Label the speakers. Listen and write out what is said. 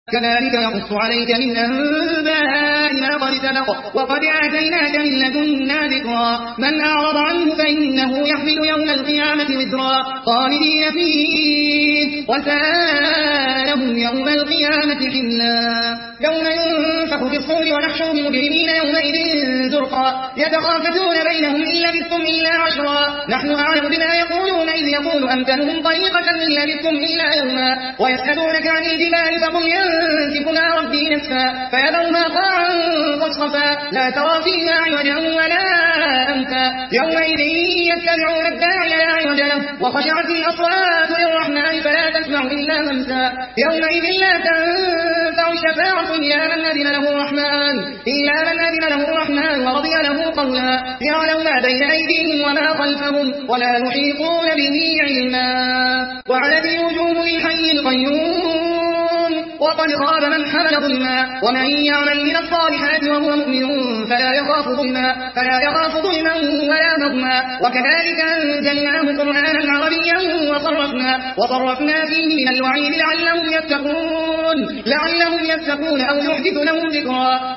Speaker 1: كذلك يقص عليك من أنباء ما قد سبق وقد آتيناك من لدنا ذكرا من أعرض عنه فإنه يحمل يوم القيامة وزرا خالدين فيه وساء لهم يوم القيامة حملا يوم ينفخ في الصور ونحشر المجرمين يومئذ زرقا يتخافتون بينهم إن لبثتم إلا عشرا نحن أعلم بما يقولون إذ يقول أمثلهم طريقة إن لبثتم إلا يوما ويسألونك عن الجبال فقل ينسفنا ربي نسفا فيذرها قاعا صفصفا لا ترى فيها عوجا ولا أمتا يومئذ يتبعون الداعي لا عوج له وخشعت الأصوات للرحمن فلا تسمع إلا همسا يومئذ لا تنفع الشفاعة إلا من أذن له الرحمن ورضي له قولا يعلم ما بين أيديهم وما خلفهم ولا يحيطون به علما وعنت الوجوه للحي القيوم وقد خاب من حمل ظلما ومن يعمل من الصالحات وهو مؤمن فلا يخاف ظلما ولا مظما وكذلك أنزلناه قرآنا عربيا وصرفنا فيه من الوعيد لعلهم يتقون أو يحدث لهم ذكرا